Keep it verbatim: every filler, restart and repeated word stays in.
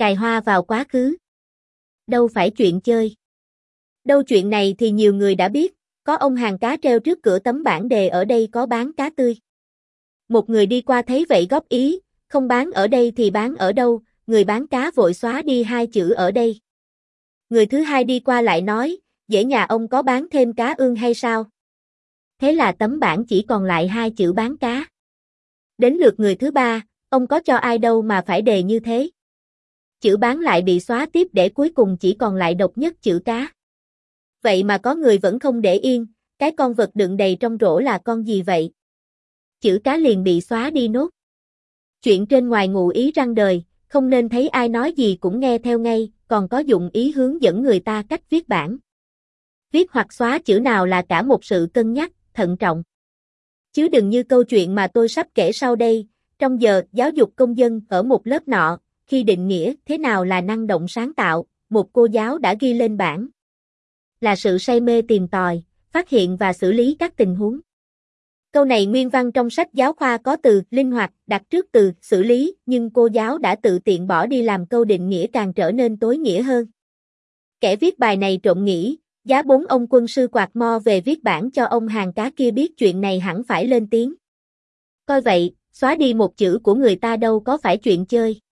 Cài hoa vào quá khứ. Đâu phải chuyện chơi. Đâu chuyện này thì nhiều người đã biết, có ông hàng cá treo trước cửa tấm bảng đề ở đây có bán cá tươi. Một người đi qua thấy vậy góp ý, không bán ở đây thì bán ở đâu, người bán cá vội xóa đi hai chữ ở đây. Người thứ hai đi qua lại nói, dễ nhà ông có bán thêm cá ương hay sao? Thế là tấm bảng chỉ còn lại hai chữ bán cá. Đến lượt người thứ ba, ông có cho ai đâu mà phải đề như thế. Chữ bán lại bị xóa tiếp để cuối cùng chỉ còn lại độc nhất chữ cá. Vậy mà có người vẫn không để yên, cái con vật đựng đầy trong rổ là con gì vậy? Chữ cá liền bị xóa đi nốt. Chuyện trên ngoài ngụ ý răng đời, không nên thấy ai nói gì cũng nghe theo ngay, còn có dụng ý hướng dẫn người ta cách viết bảng. Viết hoặc xóa chữ nào là cả một sự cân nhắc, thận trọng. Chứ đừng như câu chuyện mà tôi sắp kể sau đây, trong giờ giáo dục công dân ở một lớp nọ, khi định nghĩa thế nào là năng động sáng tạo, một cô giáo đã ghi lên bảng là sự say mê tìm tòi, phát hiện và xử lý các tình huống. Câu này nguyên văn trong sách giáo khoa có từ linh hoạt đặt trước từ xử lý, nhưng cô giáo đã tự tiện bỏ đi làm câu định nghĩa càng trở nên tối nghĩa hơn. Kẻ viết bài này trộm nghĩ, giá bốn ông quân sư quạt mo về viết bảng cho ông hàng cá kia biết chuyện này hẳn phải lên tiếng. Coi vậy, xóa đi một chữ của người ta đâu có phải chuyện chơi.